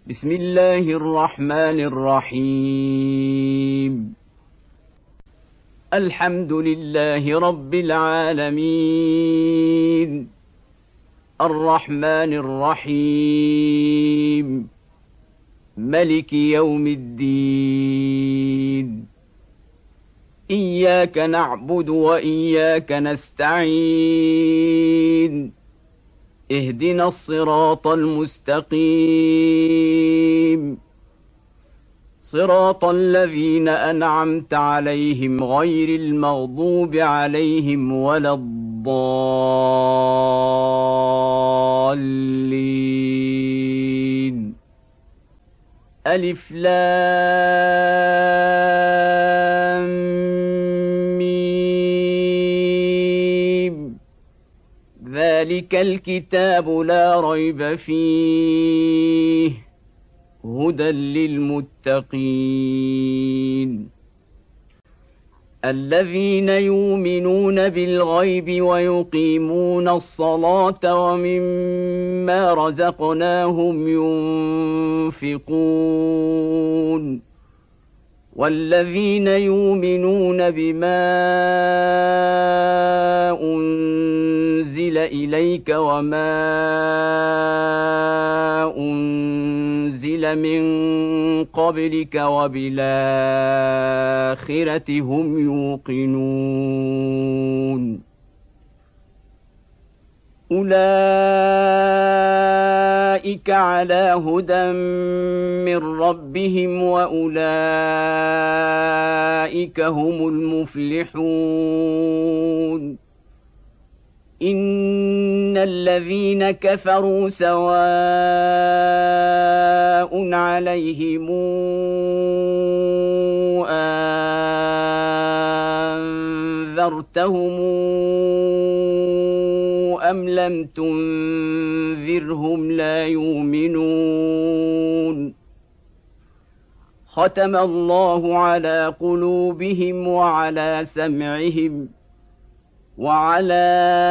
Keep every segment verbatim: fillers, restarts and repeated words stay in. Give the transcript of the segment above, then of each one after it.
بسم الله الرحمن الرحيم. الحمد لله رب العالمين، الرحمن الرحيم، ملك يوم الدين. إياك نعبد وإياك نستعين، اهدنا الصراط المستقيم، صراط الذين أنعمت عليهم غير المغضوب عليهم ولا الضالين. ألف لام ميم. ذلك الكتاب لا ريب فيه، هدى للمتقين الذين يؤمنون بالغيب ويقيمون الصلاة ومما رزقناهم ينفقون والذين يؤمنون بما أنزل إليك وما أنزل من قبلك وبالآخرة هم يوقنون. أولئك على هدى من ربهم وأولئك هم المفلحون. إن الذين كفروا سواء عليهم أنذرتهم أم لم تنذرهم لا يؤمنون. ختم الله على قلوبهم وعلى سمعهم وعلى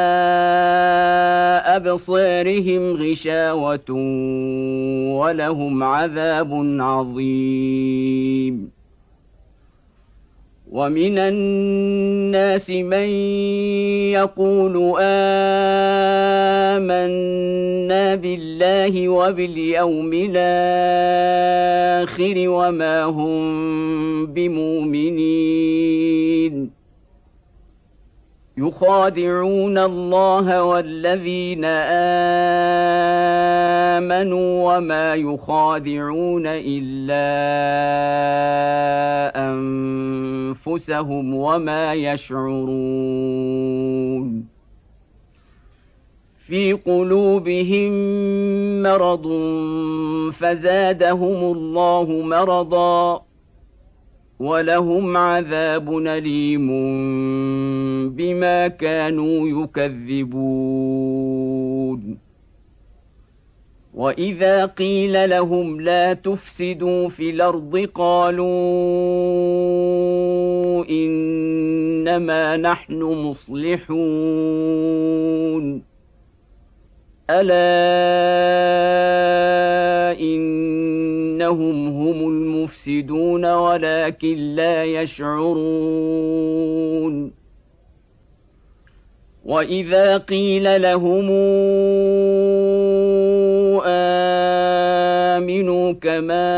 أبصارهم غشاوة ولهم عذاب عظيم. ومن الناس من يقول آمنا بالله وباليوم الآخر وما هم بمؤمنين، يخادعون الله والذين آمنوا وما يخادعون إلا أنفسهم وما يشعرون. في قلوبهم مرض فزادهم الله مرضا ولهم عذاب أليم بما كانوا يكذبون. وإذا قيل لهم لا تفسدوا في الأرض قالوا إنما نحن مصلحون. ألا إنهم هم المفسدون ولكن لا يشعرون. وإذا قيل لهم آمنوا كما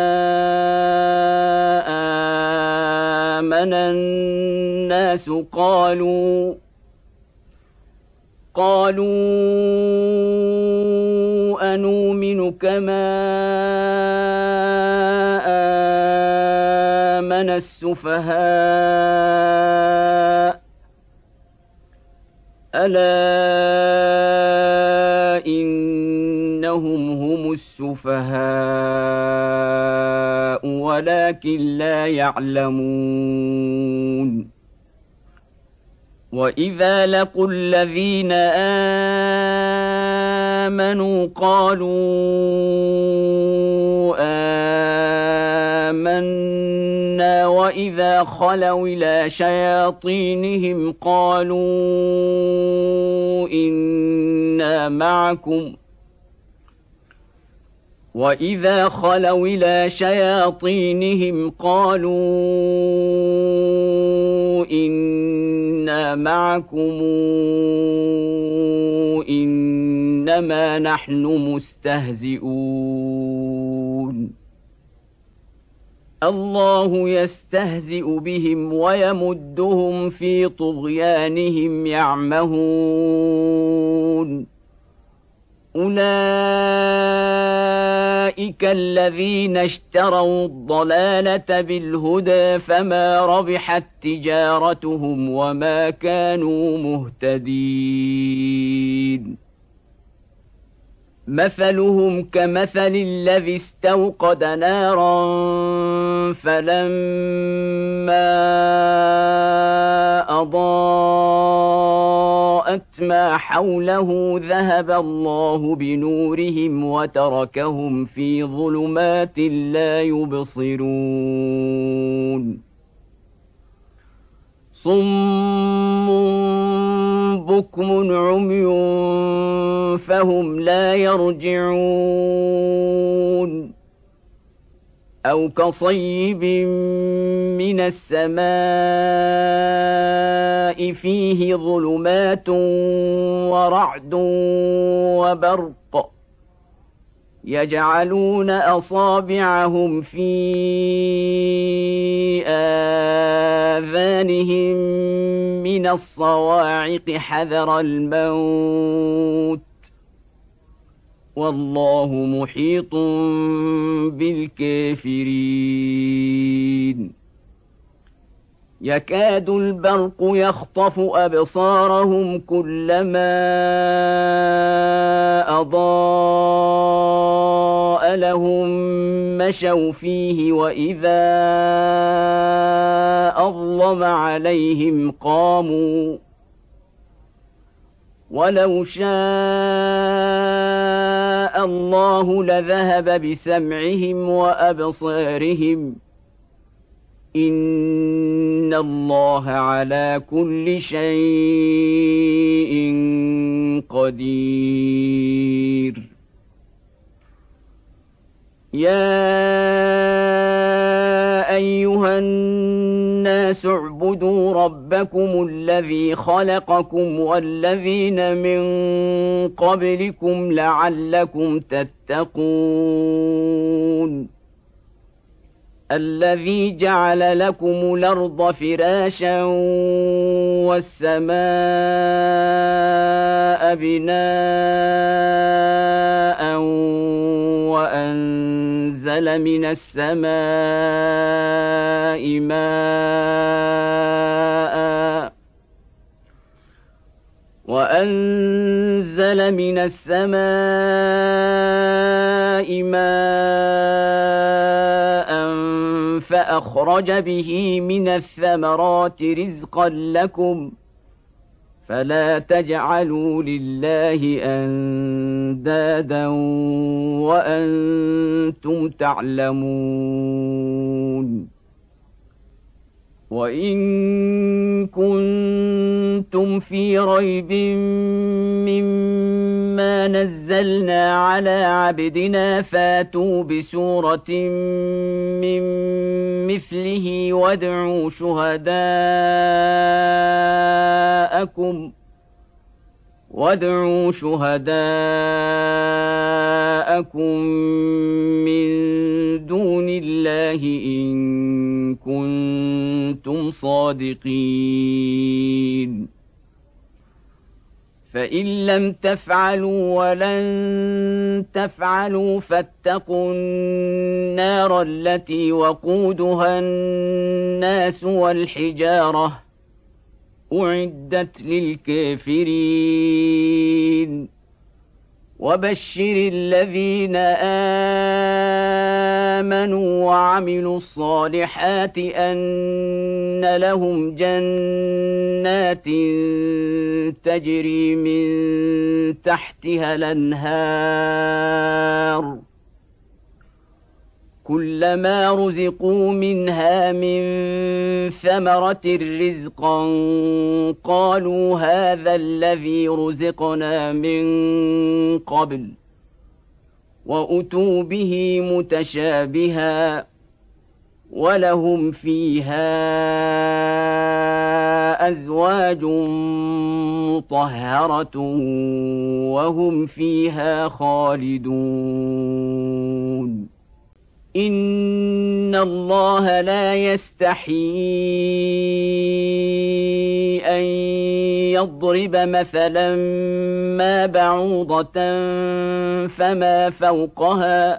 آمن الناس قالوا قالوا أنؤمن كما آمن السفهاء ألا إنهم هم السفهاء ولكن لا يعلمون. وإذا لقوا الذين آمنوا قالوا آمنا وإذا خلوا إلى شياطينهم قالوا إنا معكم وإذا خلوا إلى شياطينهم قالوا إنا معكم إنما نحن مستهزئون الله يستهزئ بهم ويمدهم في طغيانهم يعمهون أولئك الذين اشتروا الضلالة بالهدى فما ربحت تجارتهم وما كانوا مهتدين مثلهم كمثل الذي استوقد نارا فلما أضاءت ما حوله ذهب الله بنورهم وتركهم في ظلمات لا يبصرون صم بكم عمي فهم لا يرجعون أو كصيب من السماء فيه ظلمات ورعد وبرق يجعلون أصابعهم في آذانهم من الصواعق حذر الموت والله محيط بالكافرين يكاد البرق يخطف أبصارهم كلما أضاء لهم مشوا فيه وإذا أظلم عليهم قاموا ولو شاء الله لذهب بسمعهم وأبصارهم إن الله على كل شيء قدير يا أيها الناس اعبدوا ربكم الذي خلقكم والذين من قبلكم لعلكم تتقون الذي جعل لكم الأرض فراشا والسماء بناء وأنزل من السماء ماء وأنزل من السماء ماء فأخرج به من الثمرات رزقا لكم فلا تجعلوا لله أندادا وأنتم تعلمون وإن كنتم في ريب مما نزلنا على عبدنا فاتوا بسورة من مثله وادعوا شهداءكم وادعوا شهداءكم من دون الله إن كنتم صادقين فإن لم تفعلوا ولن تفعلوا فاتقوا النار التي وقودها الناس والحجارة أعدت للكافرين وبشر الذين آمنوا وعملوا الصالحات أن لهم جنات تجري من تحتها الأنهار كلما رزقوا منها من ثمرة رزقا قالوا هذا الذي رزقنا من قبل وأتوا به متشابها ولهم فيها أزواج مطهرة وهم فيها خالدون إن الله لا يستحيي أن يضرب مثلا ما بعوضة فما فوقها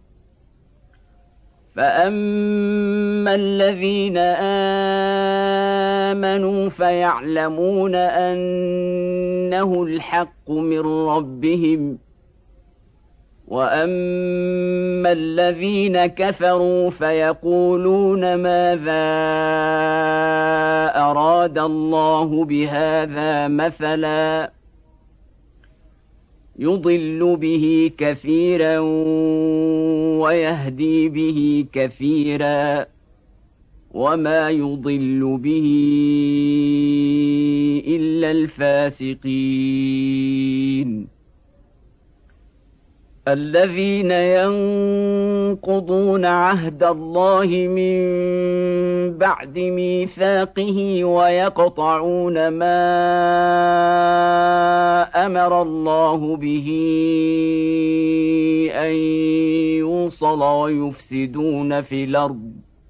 فأما الذين آمنوا فيعلمون أنه الحق من ربهم وأما الذين كفروا فيقولون ماذا أراد الله بهذا مثلا يضل به كثيرا ويهدي به كثيرا وما يضل به إلا الفاسقين الذين ينقضون عهد الله من بعد ميثاقه ويقطعون ما أمر الله به أن يوصل ويفسدون في الأرض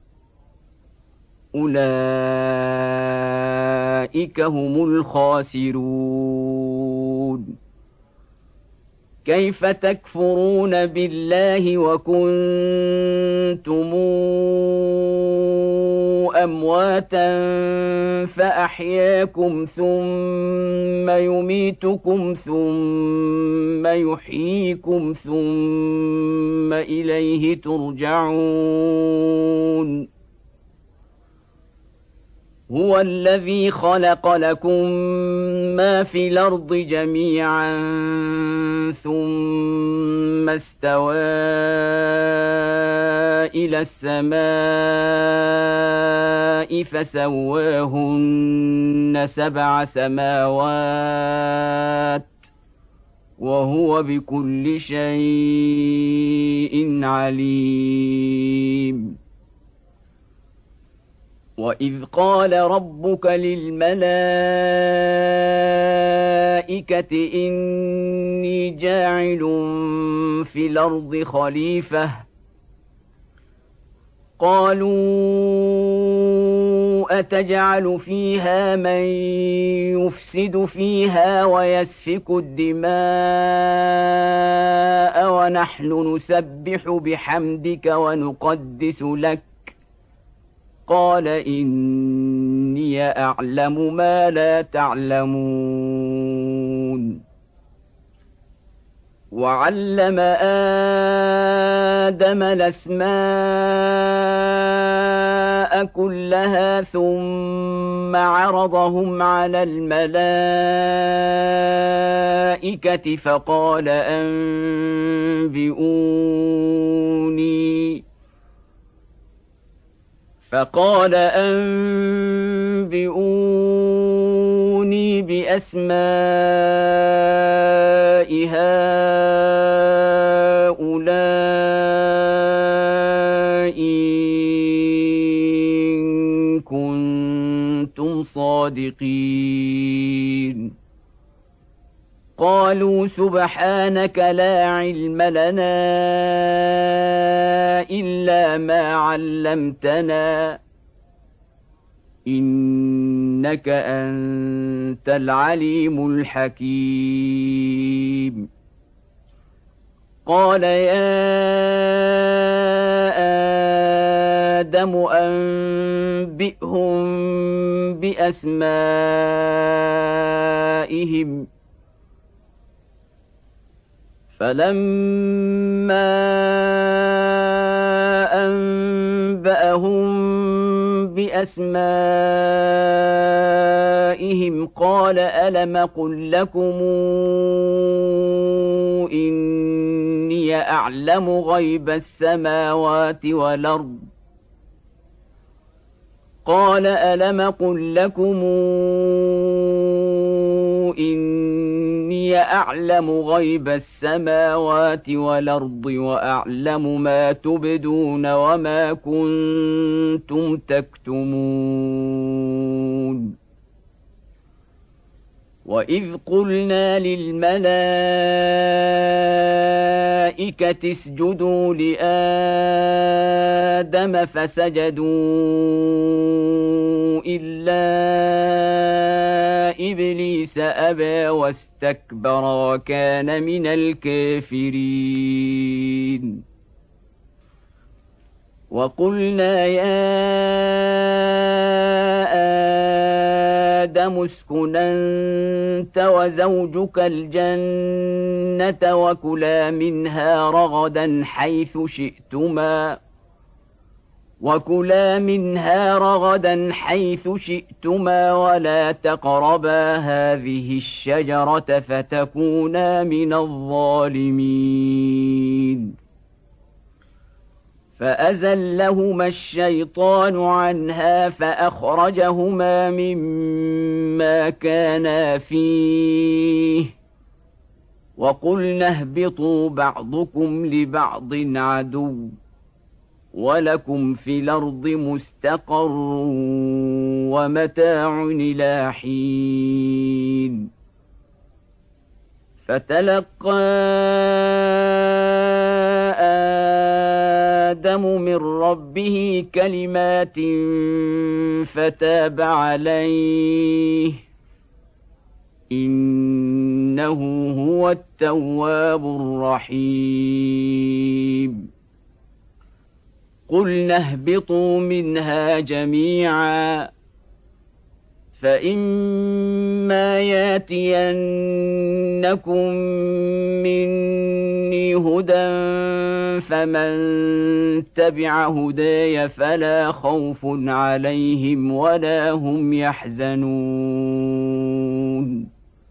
أولئك هم الخاسرون كيف تكفرون بالله وكنتم أمواتا فأحياكم ثم يميتكم ثم يحييكم ثم إليه ترجعون هو الذي خلق لكم ما في الأرض جميعا ثم استوى إلى السماء فسواهن سبع سماوات وهو بكل شيء عليم وإذ قال ربك للملائكة إني جاعل في الأرض خليفة قالوا أتجعل فيها من يفسد فيها ويسفك الدماء ونحن نسبح بحمدك ونقدس لك قال إني أعلم ما لا تعلمون وعلم آدم الأسماء كلها ثم عرضهم على الملائكة فقال أنبئوني فقال أنبئوني بأسماء هؤلاء إن كنتم صادقين قالوا سبحانك لا علم لنا إلا ما علمتنا إنك أنت العليم الحكيم قال يا آدم أنبئهم بأسمائهم فلما أنبأهم بأسمائهم قال ألم قل لكم إني أعلم غيب السماوات والأرض قال ألم قل لكم إني أعلم غيب السماوات والأرض وأعلم ما تبدون وما كنتم تكتمون وإذ قلنا للملائكة اسجدوا لآدم فسجدوا إلا إبليس أبى واستكبر وكان من الكافرين وقلنا يا آدم اسكن أنت وزوجك الجنة وكلا منها رغدا حيث شئتما وكلا منها رغدا حيث شئتما ولا تقربا هذه الشجرة فتكونا من الظالمين فأزلهما الشيطان عنها فأخرجهما مما كانا فيه وقلنا اهبطوا بعضكم لبعض عدو ولكم في الأرض مستقر ومتاع إلى حين فتلقى آدم من ربه كلمات فتاب عليه إنه هو التواب الرحيم قلنا اهبطوا منها جميعا فإما ياتينكم مني هدى فمن تبع هداي فلا خوف عليهم ولا هم يحزنون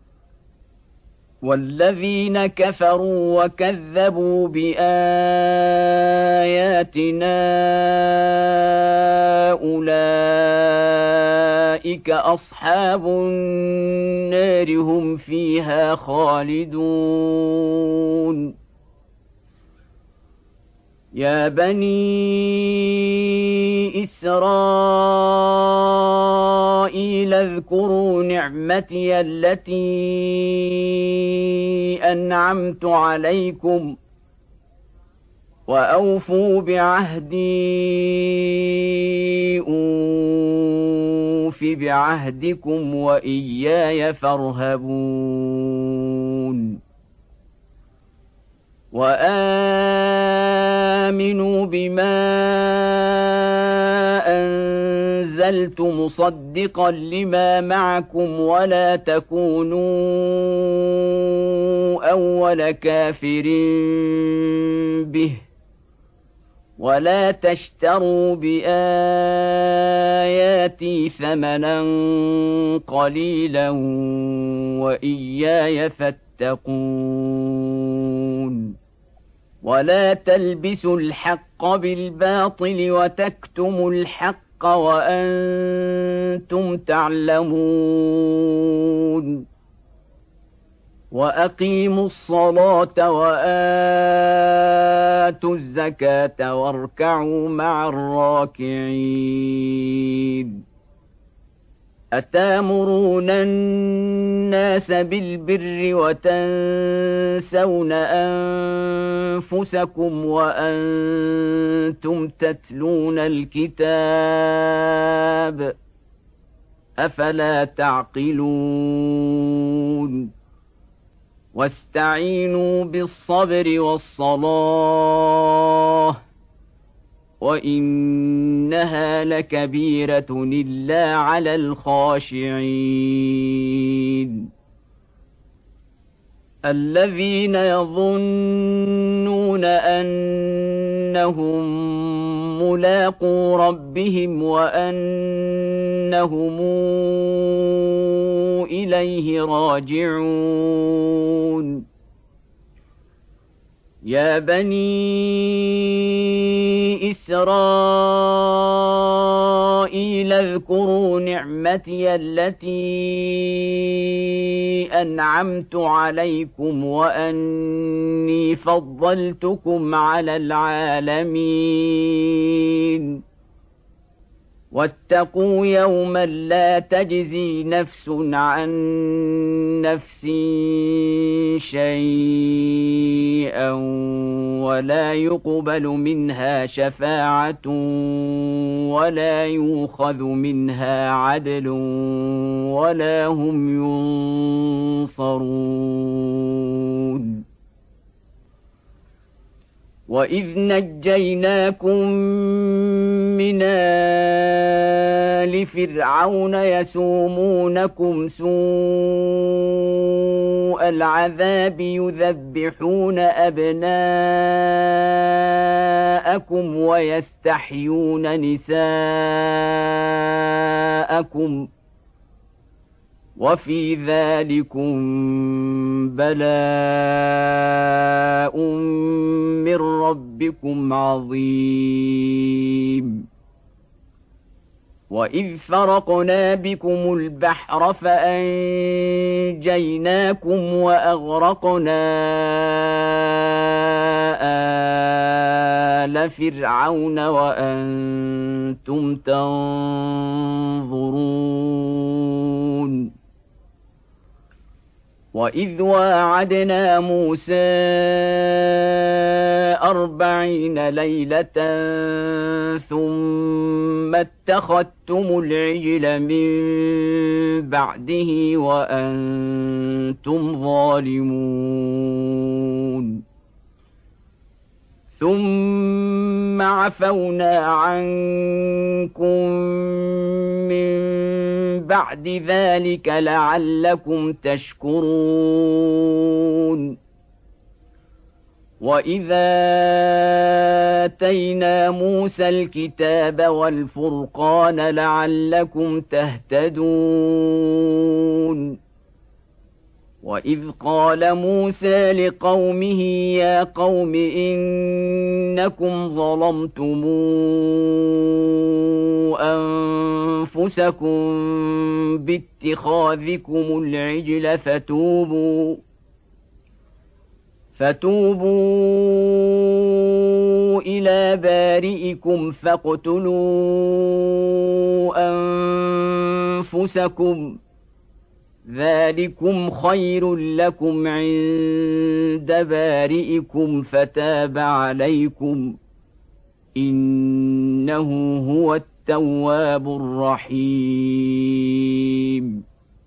والذين كفروا وكذبوا بآياتنا أولئك أصحاب النار هم فيها خالدون يا بني إسرائيل اذكروا نعمتي التي أنعمت عليكم وأوفوا بعهدي أوف بعهدكم وإياي فارهبون وآمنوا بما أنزلت مصدقا لما معكم ولا تكونوا أول كافر به ولا تشتروا بآياتي ثمنا قليلا وإياي فاتقون ولا تلبسوا الحق بالباطل وتكتموا الحق وأنتم تعلمون وأقيموا الصلاة وآتوا الزكاة واركعوا مع الراكعين أتامرون الناس بالبر وتنسون أنفسكم وأنتم تتلون الكتاب أفلا تعقلون واستعينوا بالصبر والصلاة وإنها لكبيرة إلا على الخاشعين الذين يظنون أنهم ملاقو ربهم وأنهم إليه راجعون يا بني إسرائيل قيل اذكروا نعمتي التي أنعمت عليكم وأني فضلتكم على العالمين واتقوا يوما لا تجزي نفس عن نفس شيئا ولا يقبل منها شفاعة ولا يؤخذ منها عدل ولا هم ينصرون وإذ نجيناكم من آل فرعون يسومونكم سوء العذاب يذبحون أبناءكم ويستحيون نساءكم وفي ذلكم بلاء من ربكم عظيم وإذ فرقنا بكم البحر فأنجيناكم وأغرقنا آل فرعون وأنتم تنظرون وإذ واعدنا موسى أربعين ليلة ثم اتخذتم العجل من بعده وأنتم ظالمون ثم عفونا عنكم من بعد ذلك لعلكم تشكرون وإذا آتينا موسى الكتاب والفرقان لعلكم تهتدون وإذ قال موسى لقومه يا قوم إنكم ظلمتم أنفسكم باتخاذكم العجل فتوبوا فتوبوا إلى بارئكم فاقتلوا أنفسكم ذلكم خير لكم عند بارئكم فتاب عليكم إنه هو التواب الرحيم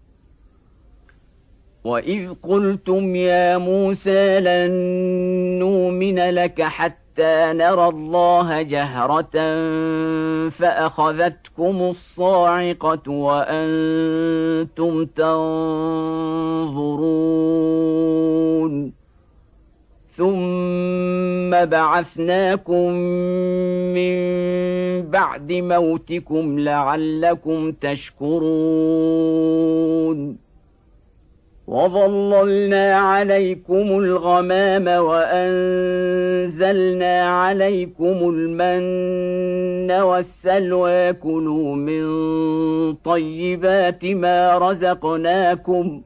وإذ قلتم يا موسى لن نؤمن لك حتى نرى الله جهرة فأخذتكم الصاعقة وأنتم تنظرون ثم بعثناكم من بعد موتكم لعلكم تشكرون وظللنا عليكم الغمام وأنزلنا عليكم المن والسلوى كلوا من طيبات ما رزقناكم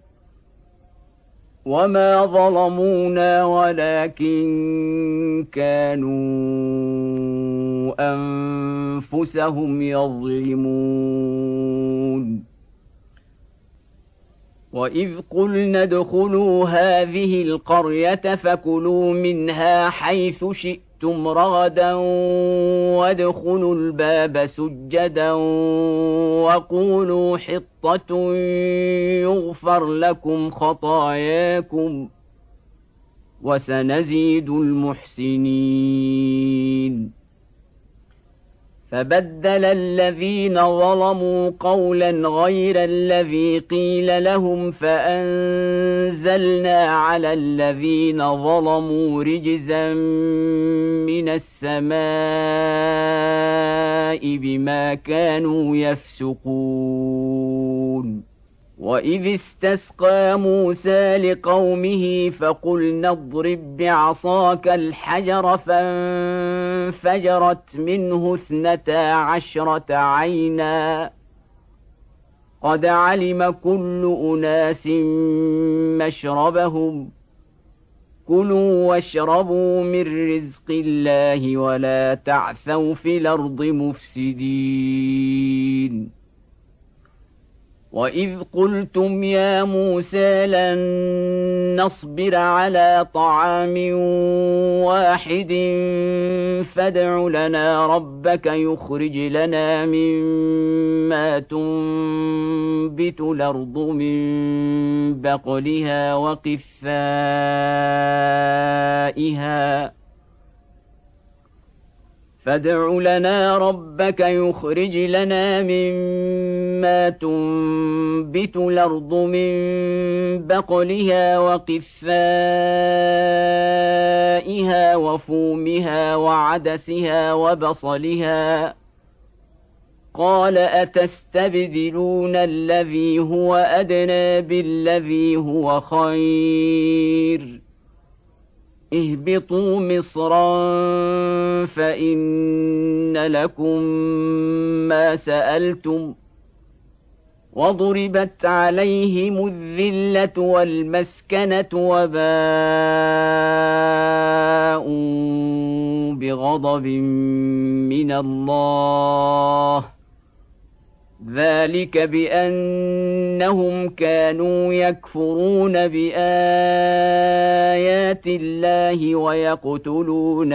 وما ظلمونا ولكن كانوا أنفسهم يظلمون وإذ قلنا ادخلوا هذه القرية فكلوا منها حيث شئتم رغدا وادخلوا الباب سجدا وقولوا حطة يغفر لكم خطاياكم وسنزيد المحسنين فبدل الذين ظلموا قولا غير الذي قيل لهم فأنزلنا على الذين ظلموا رجزا من السماء بما كانوا يفسقون وإذ استسقى موسى لقومه فقلنا اضرب بعصاك الحجر فانفجرت فانفجرت منه اثنتا عشرة عينا قد علم كل أناس مشربهم كلوا واشربوا من رزق الله ولا تعثوا في الأرض مفسدين وإذ قلتم يا موسى لن نصبر على طعام واحد فادع لنا ربك يخرج لنا مما تنبت الأرض من بقلها وقثائها فادع لنا ربك يخرج لنا مما تنبت الأرض من بقلها وقثائها وفومها وعدسها وبصلها قال أتستبدلون الذي هو أدنى بالذي هو خير اهبطوا مصرا فإن لكم ما سألتم وضربت عليهم الذلة والمسكنة وباءوا بغضب من الله ذلك بأنهم كانوا يكفرون بآيات الله ويقتلون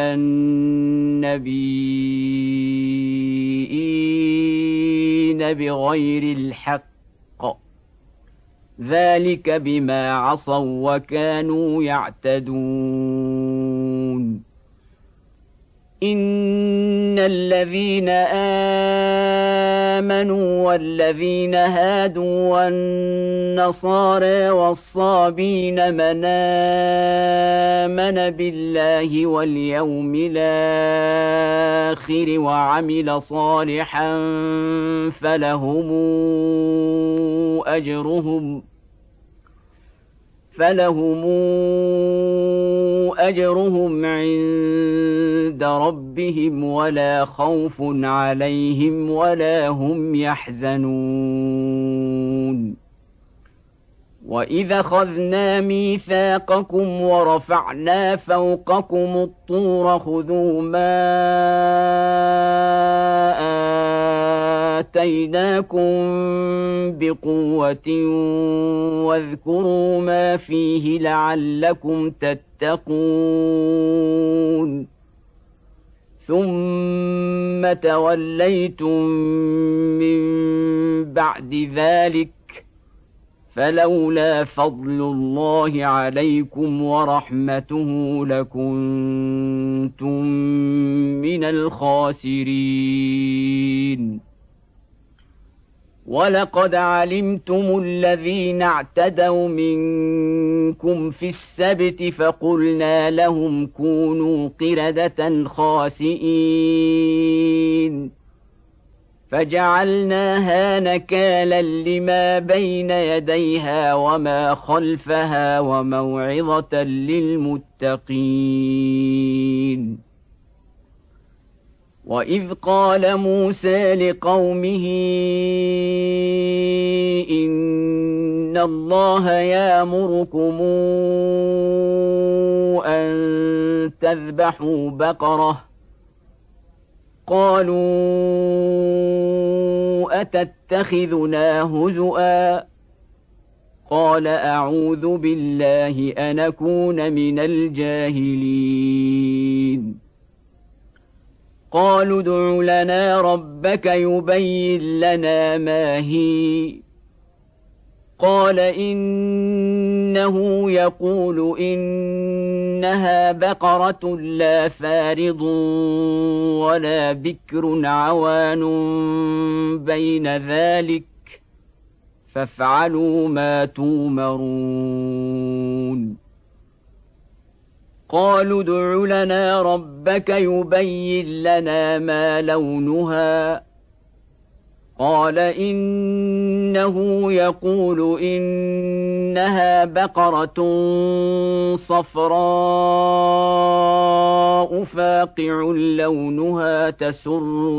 النبيين بغير الحق ذلك بما عصوا وكانوا يعتدون إن الذين آمنوا والذين هادوا والنصارى والصابين من آمن بالله واليوم الآخر وعمل صالحا فلهم أجرهم فلهم أجرهم عند ربهم ولا خوف عليهم ولا هم يحزنون وإذا أخذنا ميثاقكم ورفعنا فوقكم الطور خذوا ما آتيناكم بقوة واذكروا ما فيه لعلكم تتقون ثم توليتم من بعد ذلك فلولا فضل الله عليكم ورحمته لكنتم من الخاسرين ولقد علمتم الذين اعتدوا منكم في السبت فقلنا لهم كونوا قردة خاسئين فجعلناها نكالا لما بين يديها وما خلفها وموعظة للمتقين وإذ قال موسى لقومه إن الله يأمركم أن تذبحوا بقرة قالوا أتتخذنا هزؤا قال أعوذ بالله أن أكون من الجاهلين قالوا ادع لنا ربك يبين لنا ما هي قال إنه يقول إنها بقرة لا فارض ولا بكر عوان بين ذلك فافعلوا ما تومرون قالوا ادع لنا ربك يبين لنا ما لونها قال إنه يقول إنها بقرة صفراء فاقع لونها تسر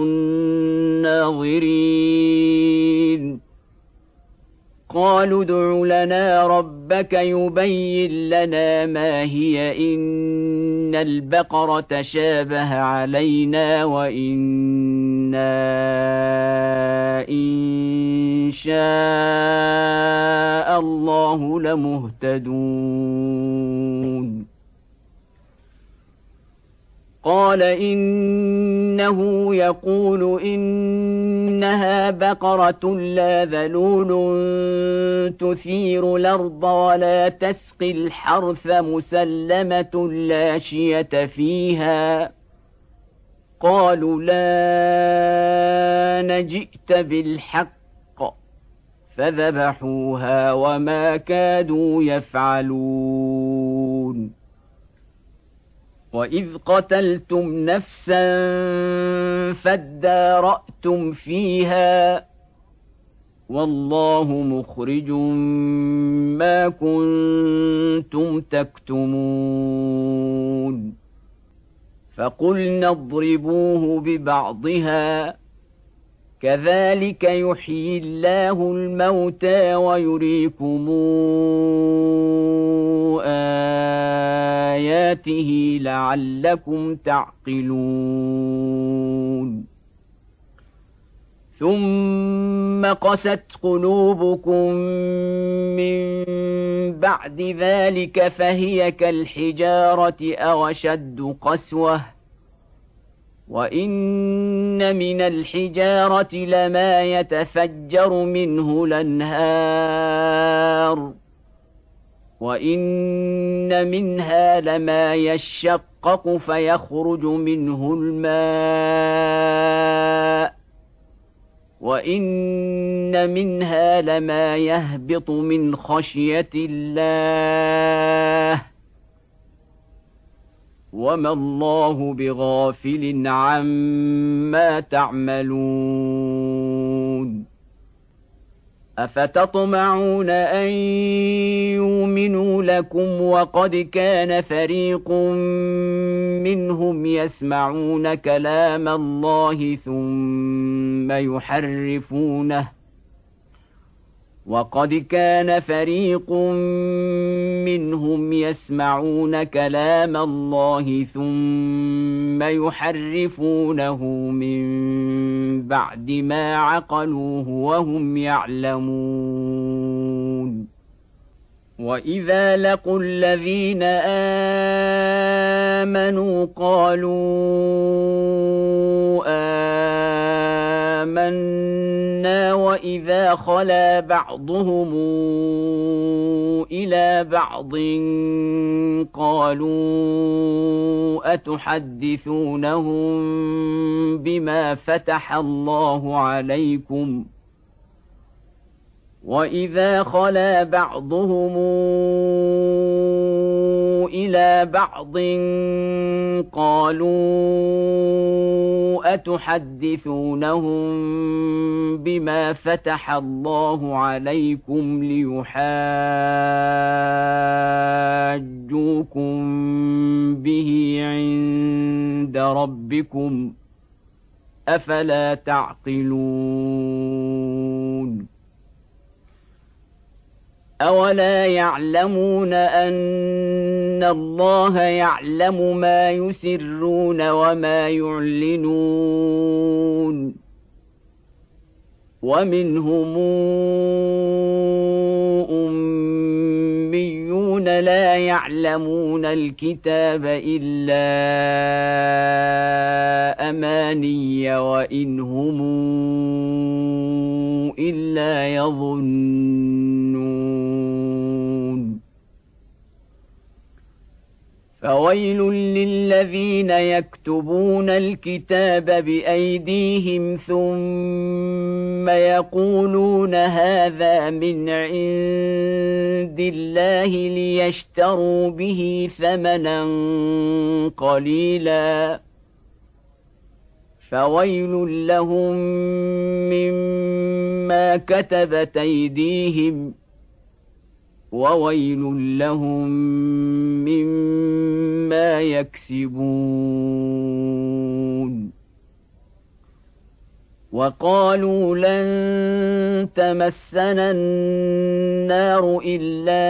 الناظرين قالوا ادع لنا ربك يبين لنا ما هي إن البقرة تشابه علينا وإنا إن شاء الله لمهتدون قال إنه يقول إنها بقرة لا ذلول تثير الأرض ولا تسقي الحرث مسلمة لا شية فيها قالوا لا نجئت بالحق فذبحوها وما كادوا يفعلون وإذ قتلتم نفسا فادارأتم فيها والله مخرج ما كنتم تكتمون فقلنا اضربوه ببعضها كذلك يحيي الله الموتى ويريكم آياته لعلكم تعقلون ثم قست قلوبكم من بعد ذلك فهي كالحجارة أو أشد قسوة وإن من الحجارة لما يتفجر منه الأنهار وإن منها لما يشقق فيخرج منه الماء وإن منها لما يهبط من خشية الله وما الله بغافل عما تعملون أفتطمعون أن يؤمنوا لكم وقد كان فريق منهم يسمعون كلام الله ثم يحرفونه وقد كان فريق منهم يسمعون كلام الله ثم يحرفونه من بعد ما عقلوه وهم يعلمون وإذا لقوا الذين آمنوا قالوا آمنا وإذا خلا بعضهم إلى بعض قالوا أتحدثونهم بما فتح الله عليكم وإذا خلا بعضهم إلى بعض قالوا أتحدثونهم بما فتح الله عليكم ليحاجوكم به عند ربكم أفلا تعقلون أولا يعلمون أن الله يعلم ما يسرون وما يعلنون ومنهم أميون لا يعلمون الكتاب إلا أماني وإن هم إلا يظنون فويل للذين يكتبون الكتاب بأيديهم ثم يقولون هذا من عند الله ليشتروا به ثمنا قليلا فويل لهم مما كتبت أيديهم وويل لهم مما يكسبون. وقالوا لن تمسنا النار إلا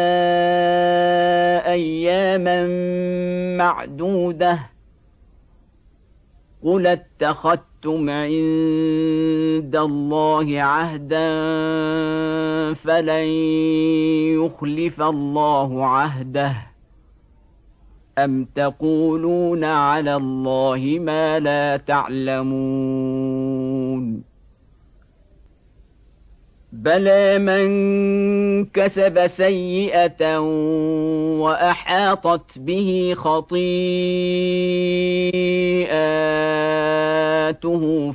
أياما معدودة قل اتخذتم عند الله عهدا فلن يخلف الله عهده أم تقولون على الله ما لا تعلمون. بلى من كسب سيئة وأحاطت به خطيئاته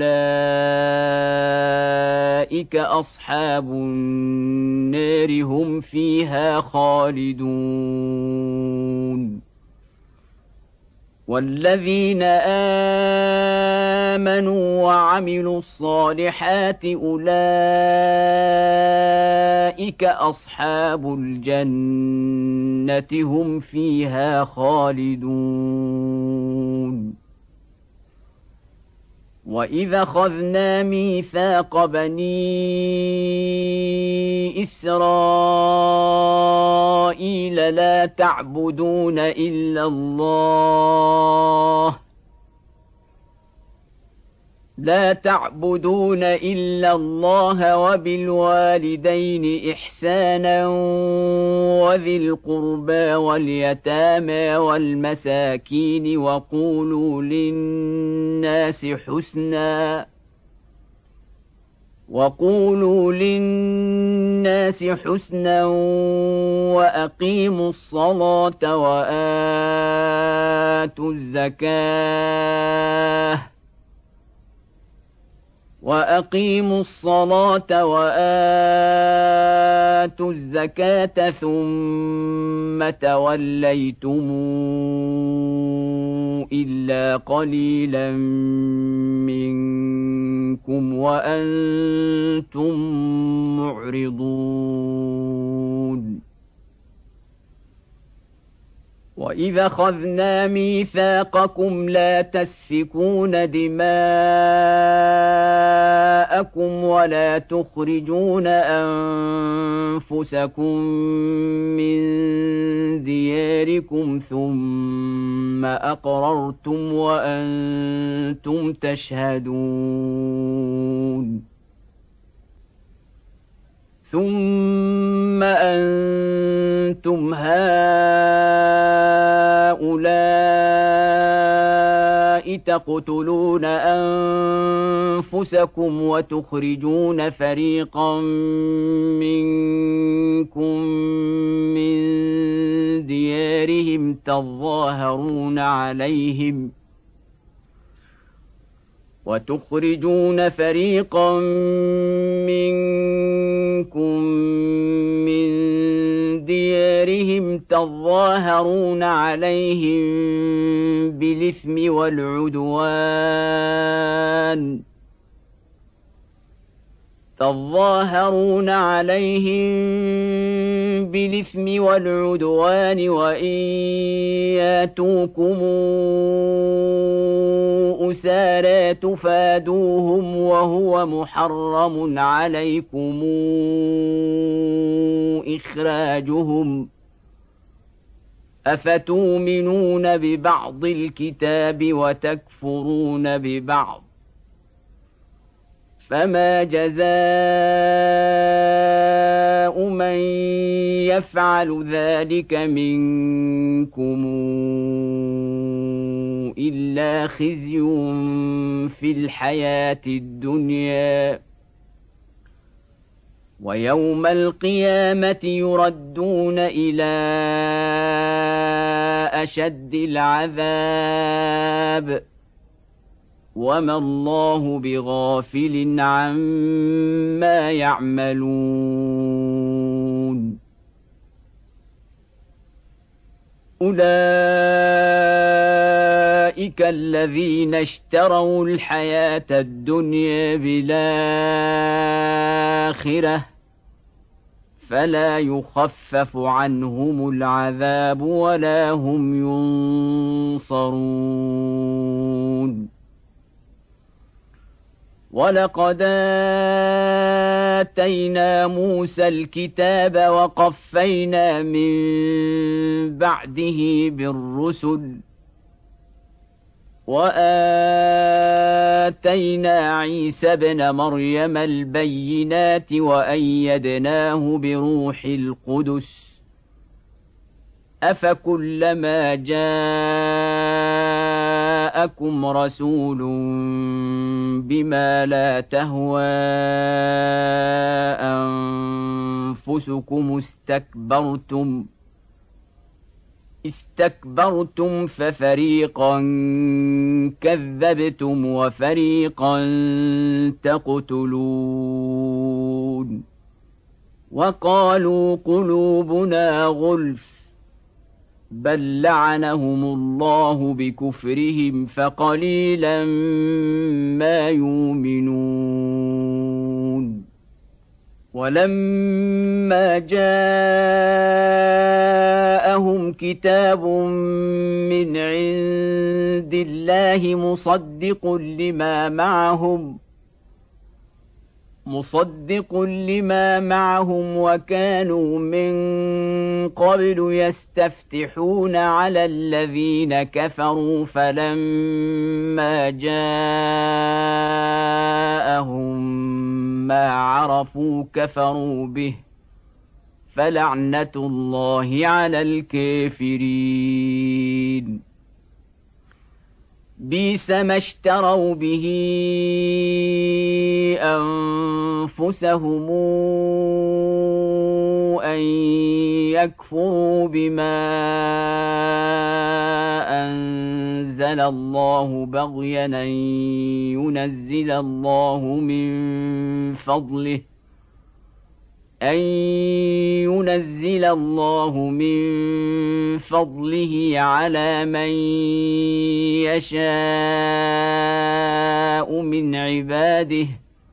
فأولئك أصحاب النار هم فيها خالدون. والذين آمنوا وعملوا الصالحات أولئك أصحاب الجنة هم فيها خالدون. وإذا أخذنا ميثاق بني إسرائيل لا تعبدون إلا الله لا تعبدون إلا الله وبالوالدين إحسانا وذي القربى واليتامى والمساكين وقولوا للناس حسنا وقولوا للناس حسنا وأقيموا الصلاة وآتوا الزكاة وأقيموا الصلاة وآتوا الزكاة ثم توليتم إلا قليلا منكم وأنتم معرضون. وإذا أخذنا ميثاقكم لا تسفكون دماءكم ولا تخرجون أنفسكم من دياركم ثم أقررتم وأنتم تشهدون ثم أنتم هؤلاء تقتلون أنفسكم وتخرجون فريقا منكم من ديارهم تظاهرون عليهم وتخرجون فريقا منكم من ديارهم تظاهرون عليهم بالإثم والعدوان تظاهرون عليهم بالإثم والعدوان وإن ياتوكم أسارى تفادوهم وهو محرم عليكم إخراجهم أفتؤمنون ببعض الكتاب وتكفرون ببعض فما جزاء من يفعل ذلك منكم إلا خزي في الحياة الدنيا ويوم القيامة يردون إلى أشد العذاب وما الله بغافل عما يعملون أولئك أولئك الذين اشتروا الحياة الدنيا بالآخرة فلا يخفف عنهم العذاب ولا هم ينصرون ولقد آتينا موسى الكتاب وقفينا من بعده بالرسل وآتينا عيسى ابن مريم البينات وأيدناه بروح القدس أفكلما جاءكم رسول بما لا تهوى أنفسكم استكبرتم استكبرتم ففريقا كذبتم وفريقا تقتلون وقالوا قلوبنا غلف بل لعنهم الله بكفرهم فقليلا ما يؤمنون ولما جاءهم كتاب من عند الله مصدق لما معهم مصدق لما معهم وكانوا من قبل يستفتحون على الذين كفروا فلما جاءهم ما عرفوا كفروا به فلعنة الله على الكافرين بئس ما اشتروا به أنفسهم أن يكفروا بما أنزل الله بغيا أن ينزل الله من فضله أن ينزل الله من فضله على من يشاء من عباده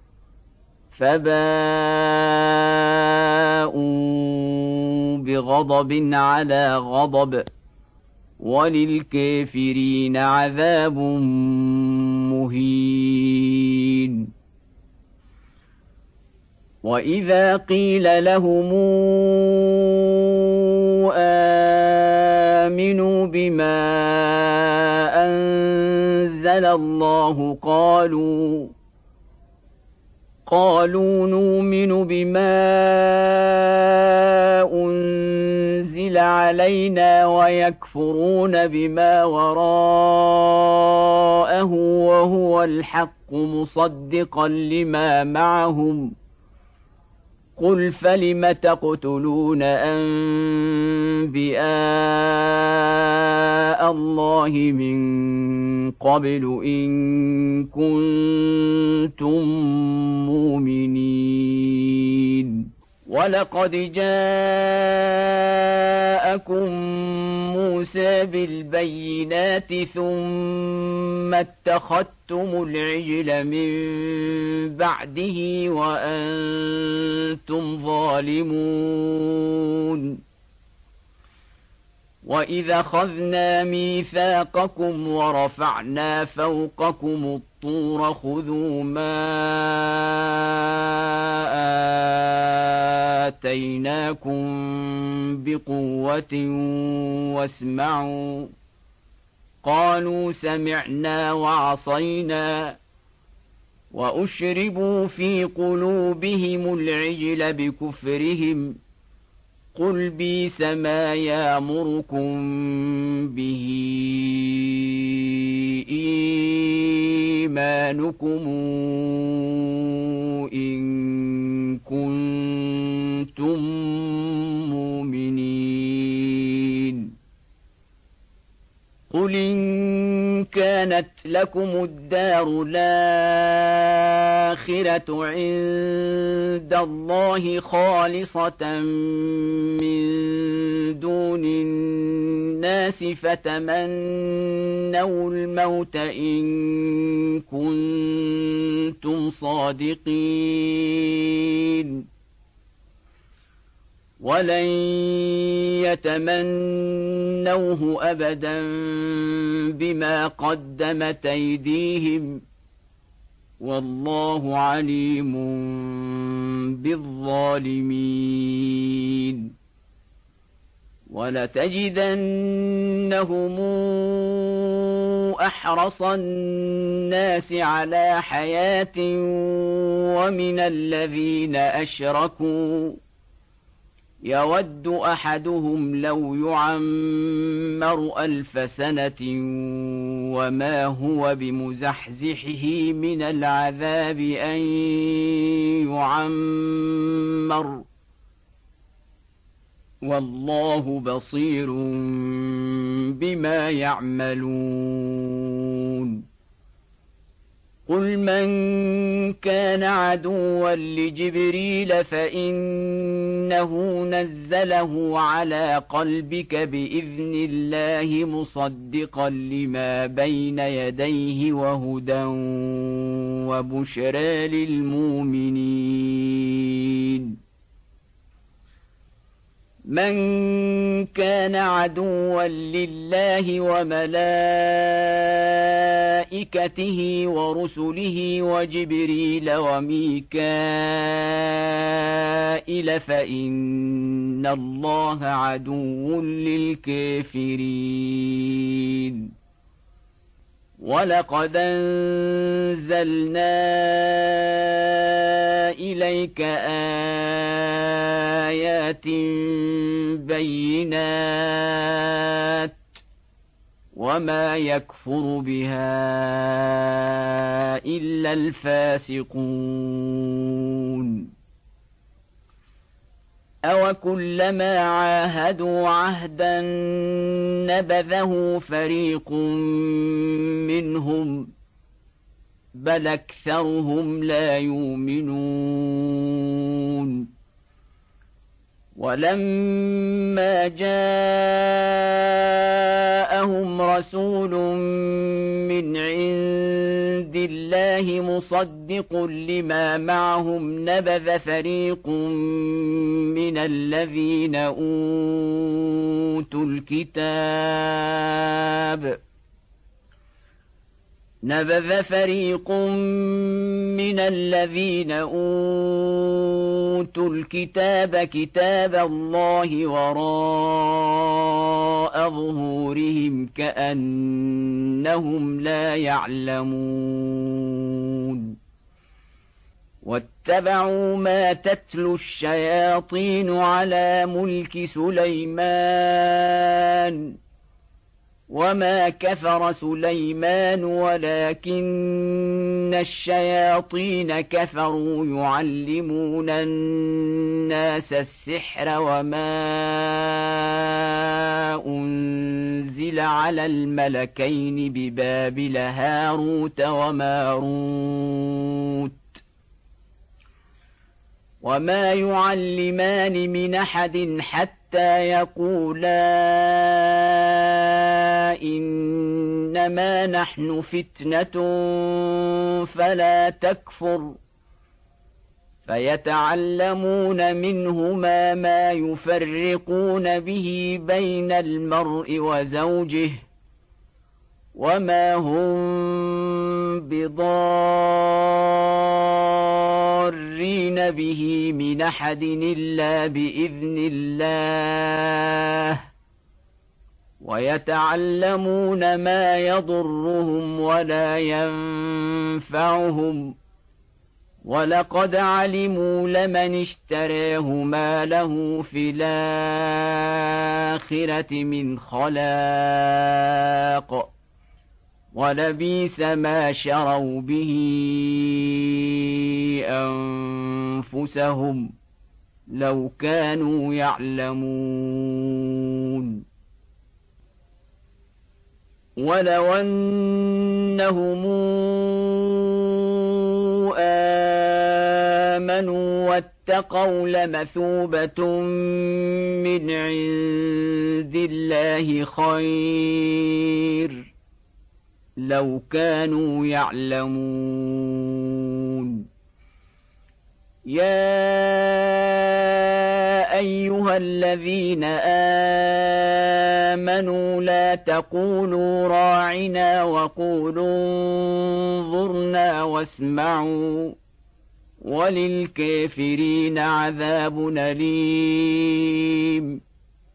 فباءوا بغضب على غضب وللكافرين عذاب مهين وإذا قيل لهم آمنوا بما أنزل الله قالوا قالوا نؤمن بما أنزل علينا ويكفرون بما وراءه وهو الحق مصدقا لما معهم قل فلم تقتلون أنبياء الله من قبل إن كنتم مؤمنين ولقد جاءكم موسى بالبينات ثم اتخذتم العجل من بعده وأنتم ظالمون وإذا أخذنا ميثاقكم ورفعنا فوقكم الطور خذوا ما آتيناكم بقوة واسمعوا قالوا سمعنا وعصينا وأشربوا في قلوبهم العجل بكفرهم قل بئس ما يأمركم به إيمانكم إن كنتم مؤمنين قل إن كانت لكم الدار الآخرة عند الله خالصة من دون الناس فتمنوا الموت إن كنتم صادقين ولن يتمنوه أبدا بما قدمت أيديهم والله عليم بالظالمين ولتجدنهم أحرص الناس على حياة ومن الذين أشركوا يود أحدهم لو يعمر ألف سنة وما هو بمزحزحه من العذاب أن يعمر والله بصير بما يعملون قل من كان عدوا لجبريل فإنه نزله على قلبك بإذن الله مصدقا لما بين يديه وهدى وبشرى للمؤمنين من كان عدوا لله وملائكته ورسله وجبريل وميكائيل فإن الله عدو للكافرين ولقد أنزلنا إليك آيات بينات وما يكفر بها إلا الفاسقون أوكلما عاهدوا عهدا نبذه فريق منهم بل أكثرهم لا يؤمنون ولما جاءهم رسول من عند الله مصدق لما معهم نبذ فريق من الذين أوتوا الكتاب نبذ فريق من الذين أوتوا الكتاب كتاب الله وراء ظهورهم كأنهم لا يعلمون واتبعوا ما تتلو الشياطين على ملك سليمان وما كفر سليمان ولكن الشياطين كفروا يعلمون الناس السحر وما أنزل على الملكين ببابل هاروت وماروت وما يعلمان من أحد حتى يقولا إنما نحن فتنة فلا تكفر فيتعلمون منهما ما يفرقون به بين المرء وزوجه وما هم بضارين به من أحد إلا بإذن الله ويتعلمون ما يضرهم ولا ينفعهم ولقد علموا لمن اشتراه ما له في الآخرة من خلاق ولبئس ما شروا به أنفسهم لو كانوا يعلمون ولو أنهم آمنوا واتقوا لمثوبة من عند الله خير لو كانوا يعلمون. يا أيها الذين آمنوا لا تقولوا راعنا وقولوا انظرنا واسمعوا وللكافرين عذاب أليم.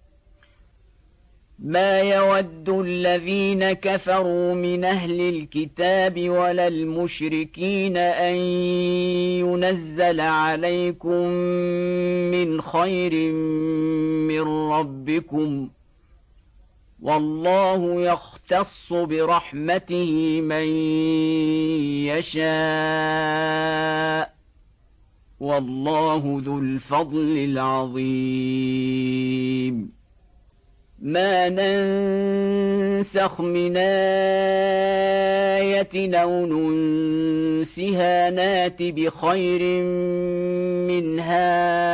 ما يود الذين كفروا من أهل الكتاب ولا المشركين أن ينزل عليكم من خير من ربكم والله يختص برحمته من يشاء والله ذو الفضل العظيم. ما ننسخ من آية أو ننسها نات بخير منها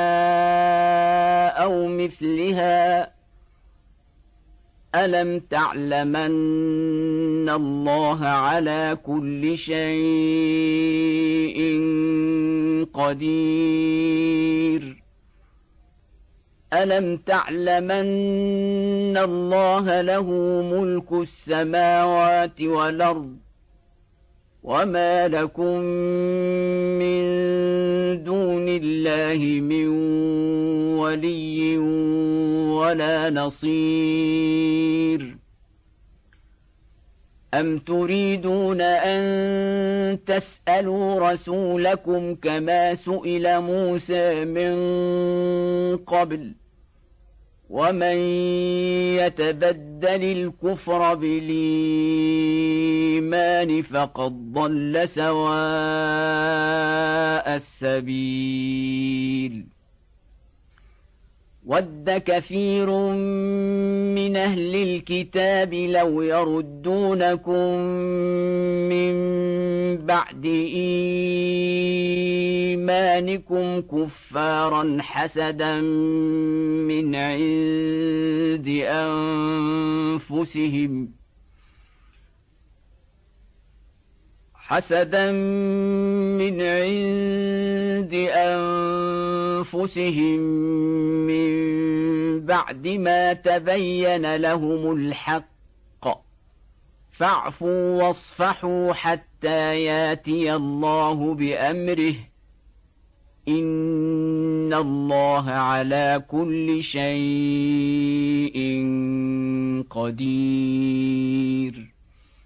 أو مثلها ألم تعلمن الله على كل شيء قدير. ألم تعلمن الله له ملك السماوات والأرض وما لكم من دون الله من ولي ولا نصير. أم تريدون أن تسألوا رسولكم كما سئل موسى من قبل ومن يتبدل الكفر بالإيمان فقد ضل سواء السبيل. ود كثير من أهل الكتاب لو يردونكم من بعد إيمانكم كفارا حسدا من عند أنفسهم حسدا من عند أنفسهم من بعد ما تبين لهم الحق فاعفوا واصفحوا حتى ياتي الله بأمره إن الله على كل شيء قدير.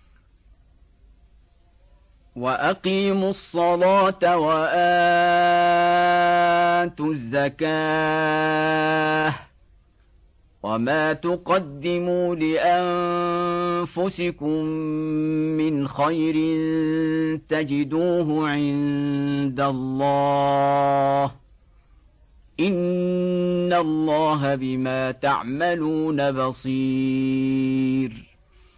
وأقيموا الصلاة وآتوا الزكاة وما تقدموا لأنفسكم من خير تجدوه عند الله إن الله بما تعملون بصير.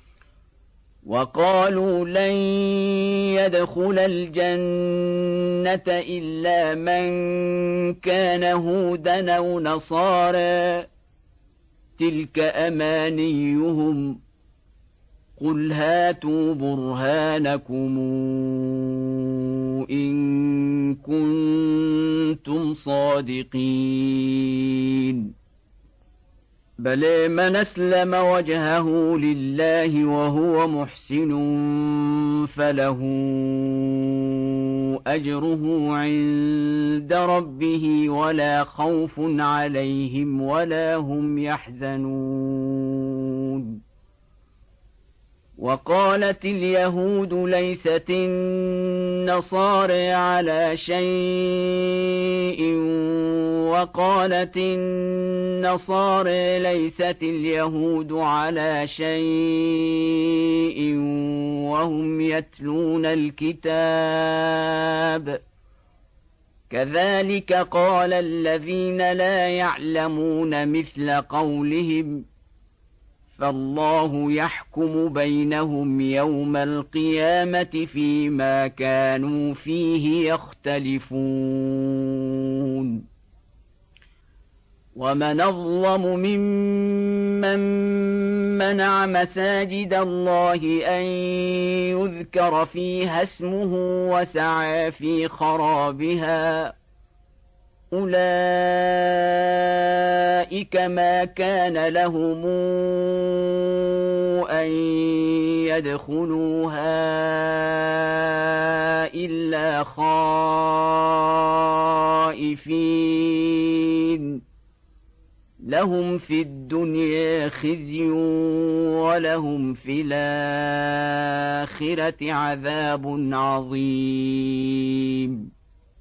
وقالوا لن يدخل الجنة إلا من كان هودا أو نصارى تلك أمانيهم قل هاتوا برهانكم إن كنتم صادقين. بل من أسلم وجهه لله وهو محسن فله أجره عند ربه ولا خوف عليهم ولا هم يحزنون. وقالت اليهود ليست النصارى على شيء وقالت النصارى ليست اليهود على شيء وهم يتلون الكتاب كذلك قال الذين لا يعلمون مثل قولهم فالله يحكم بينهم يوم القيامة فيما كانوا فيه يختلفون. ومن أظلم ممن منع مساجد الله أن يذكر فيها اسمه وسعى في خرابها، أولئك ما كان لهم أن يدخلوها إلا خائفين، لهم في الدنيا خزي ولهم في الآخرة عذاب عظيم.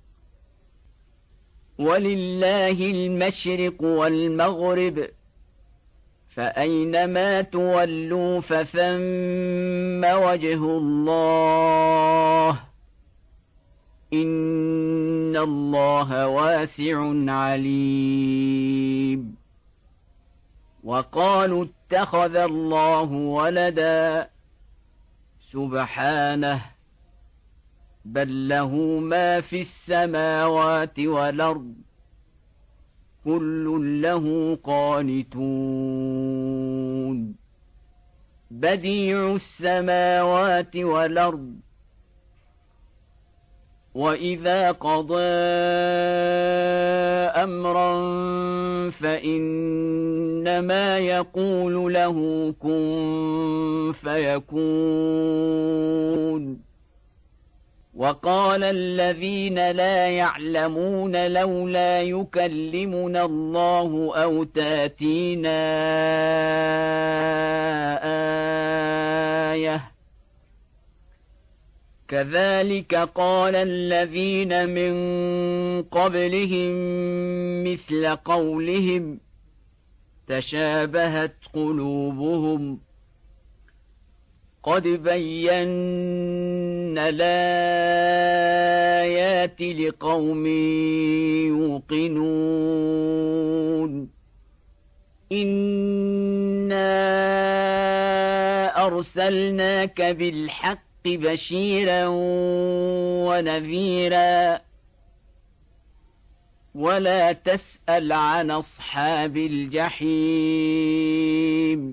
ولله المشرق والمغرب، فأينما تولوا فثم وجه الله، إن الله واسع عليم. وقالوا اتخذ الله ولدا، سبحانه، بل له ما في السماوات والأرض، كل له قانتون. بديع السماوات والأرض، وإذا قضى أمرا فإنما يقول له كن فيكون. وقال الذين لا يعلمون لولا يكلمنا الله أو تاتينا آية، كذلك قال الذين من قبلهم مثل قولهم تشابهت قلوبهم، قد بينا الآيات لقوم يوقنون. إنا أرسلناك بالحق بشيرا ونذيرا، ولا تسأل عن أصحاب الجحيم.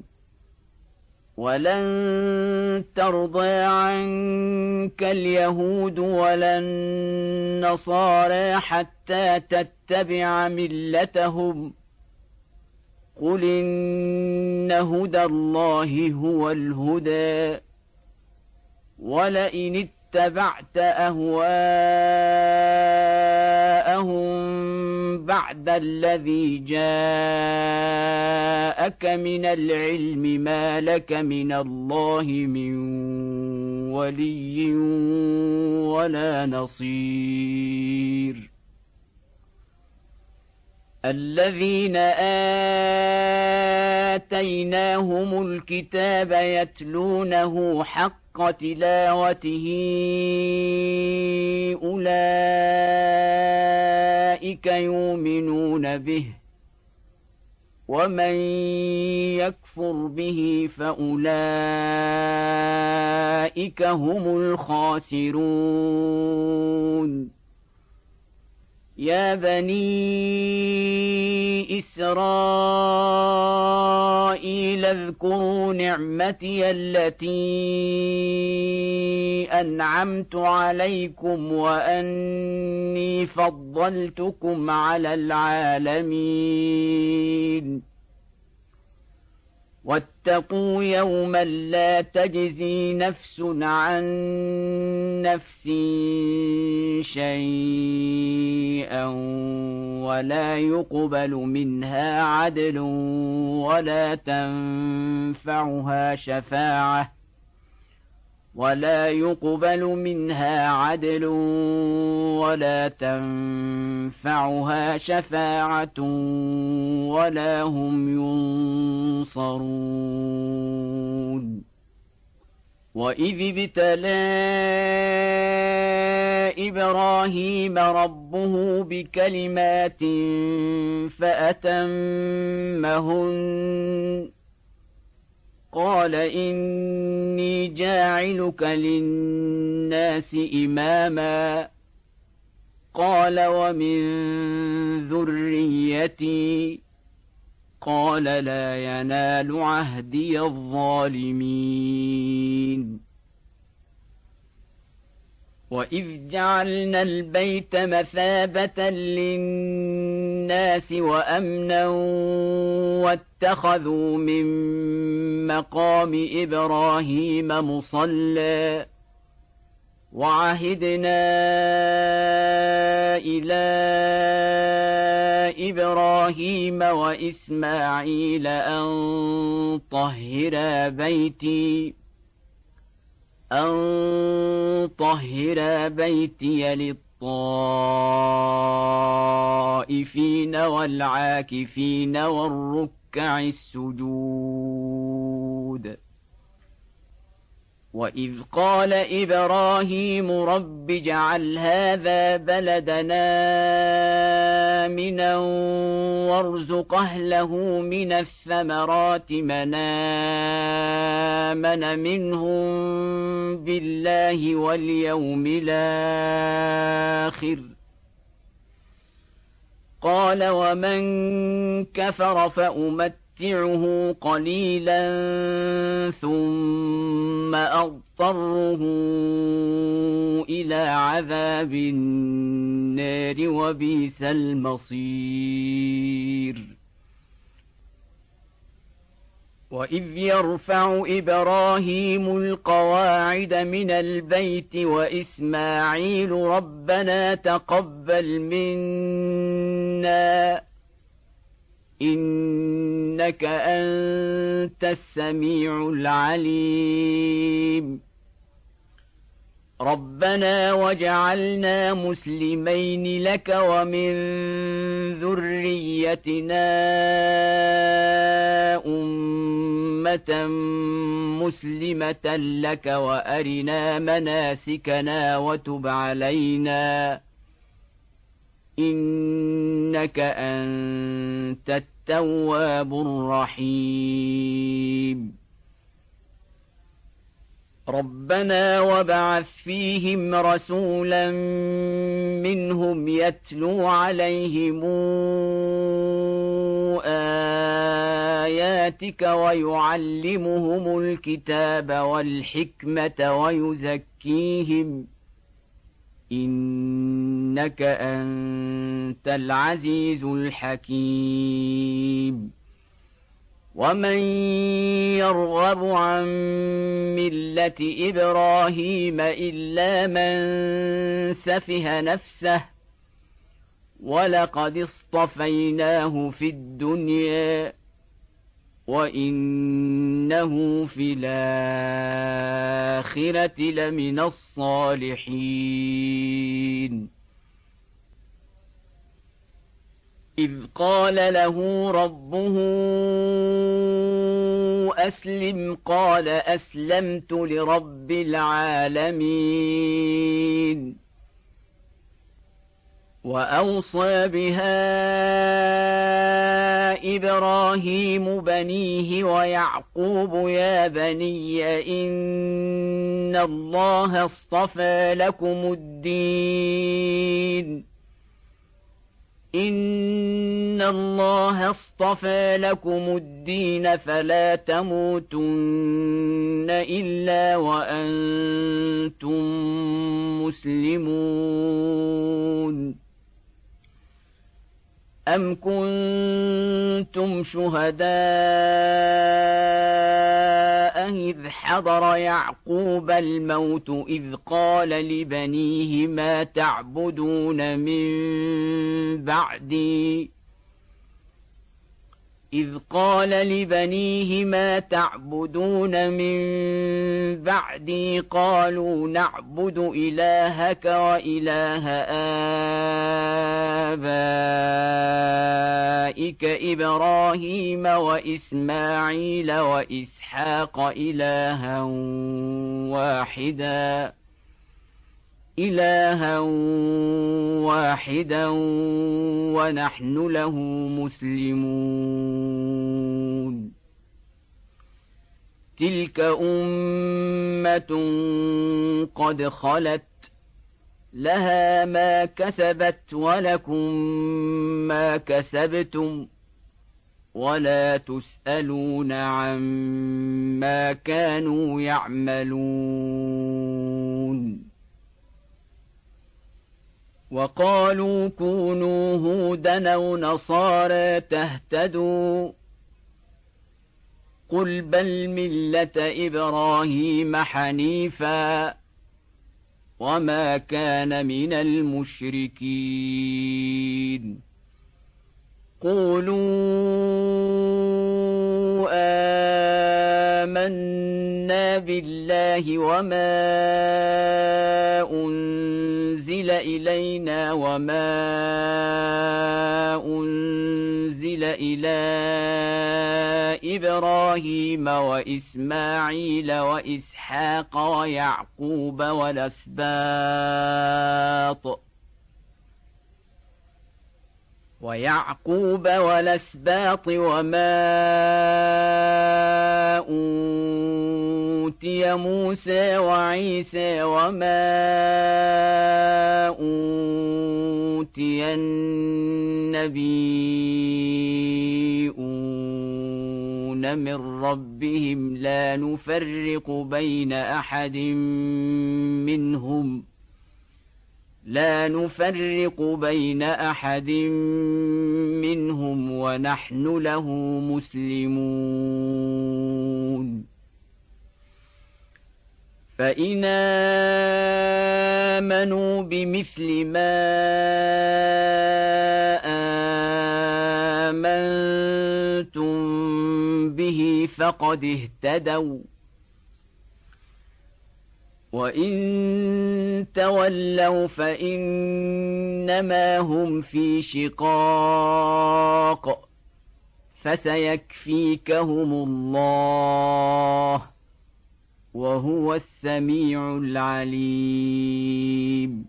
ولن ترضى عنك اليهود ولا النصارى حتى تتبع ملتهم، قل إن هدى الله هو الهدى، ولئن اتبعت أهواءهم بعد الذي جاءك من العلم ما لك من الله من ولي ولا نصير. الذين آتيناهم الكتاب يتلونه حق تلاوته أولئك يؤمنون به، ومن يكفر به فأولئك هم الخاسرون. يا بني إسرائيل اذكروا نعمتي التي أنعمت عليكم وأني فضلتكم على العالمين. واتقوا يوما لا تجزي نفس عن نفس شيئا ولا يقبل منها عدل ولا تنفعها شفاعة ولا يقبل منها عدل ولا تنفعها شفاعة ولا هم ينصرون. وإذ ابتلى إبراهيم ربه بكلمات فأتمهن قال إني جاعلك للناس إماما قال ومن ذريتي قال لا ينال عهدي الظالمين وإذ جعلنا البيت مثابة للناس وأمنا واتخذوا من مقام إبراهيم مصلى وعهدنا إلى إبراهيم وإسماعيل أن طهرا بيتي أن طهرا بيتي للطائفين والعاكفين والركع السجود وإذ قال إبراهيم رب اجعل هذا بلدنا آمنا وارزق أهله من الثمرات من آمن منهم بالله واليوم الآخر قال ومن كفر فأمتعه قليلا ثم أضطره إلى عذاب النار وبئس المصير وإذ يرفع إبراهيم القواعد من البيت وإسماعيل ربنا تقبل منا إنك أنت السميع العليم ربنا وجعلنا مسلمين لك ومن ذريتنا أمة مسلمة لك وأرنا مناسكنا وتب علينا إنك أنت التواب الرحيم ربنا وابعث فيهم رسولا منهم يتلو عليهم آياتك ويعلمهم الكتاب والحكمة ويزكيهم إنك أنت العزيز الحكيم ومن يرغب عن ملة إبراهيم إلا من سفه نفسه ولقد اصطفيناه في الدنيا وإنه في الآخرة لمن الصالحين إذ قال له ربه أسلم قال أسلمت لرب العالمين وأوصى بها إبراهيم بنيه ويعقوب يا بني إن الله اصطفى لكم الدين إن الله اصطفى لكم الدين فلا تموتن إلا وأنتم مسلمون أم كنتم شهداء إذ حضر يعقوب الموت إذ قال لبنيه ما تعبدون من بعدي إذ قال لبنيه ما تعبدون من بعدي قالوا نعبد إلهك وإله آبائك إبراهيم وإسماعيل وإسحاق إلها واحدا إلها واحدا ونحن له مسلمون تلك أمة قد خلت لها ما كسبت ولكم ما كسبتم ولا تسألون عما كانوا يعملون وقالوا كونوا هودا أو نصارى تهتدوا قل بل ملة إبراهيم حنيفا وما كان من المشركين قولوا آمنا بالله وما أنزل إلينا وما أنزل إلى إبراهيم وإسماعيل وإسحاق ويعقوب والأسباط ويعقوب والأسباط وما أوتي موسى وعيسى وما أوتي النبيون من ربهم لا نفرق بين أحد منهم لا نفرق بين أحد منهم ونحن له مسلمون فإن آمنوا بمثل ما آمنتم به فقد اهتدوا وإن تولوا فإنما هم في شقاق فسيكفيكهم الله وهو السميع العليم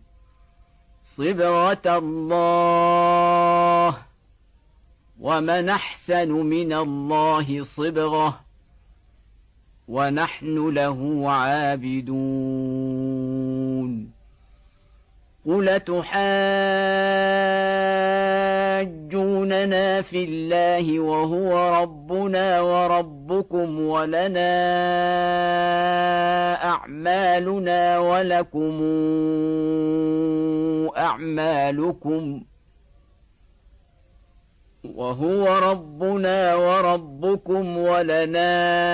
صبغة الله ومن أحسن من الله صبغة ونحن له عابدون قل تحاجوننا في الله وهو ربنا وربكم ولنا أعمالنا ولكم أعمالكم وهو ربنا وربكم ولنا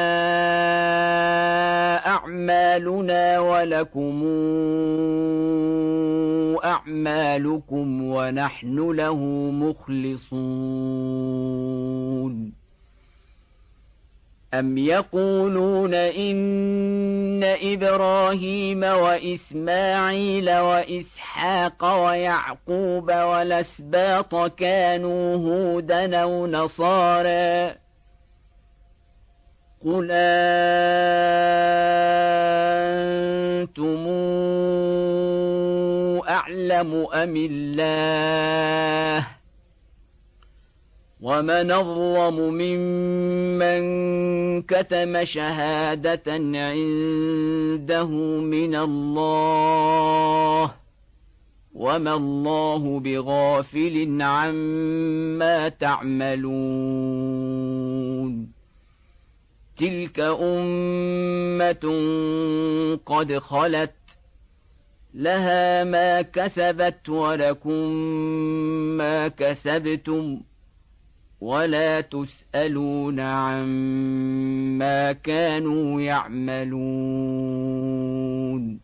أعمالنا ولكم أعمالكم ونحن له مخلصون أم يقولون إن إبراهيم وإسماعيل وإسحاق ويعقوب والأسباط كانوا هودا أو نصارى قل أنتم أعلم أم الله ومن أظلم ممن كتم شهادة عنده من الله وما الله بغافل عما تعملون تلك أمة قد خلت لها ما كسبت ولكم ما كسبتم ولا تسألون عما كانوا يعملون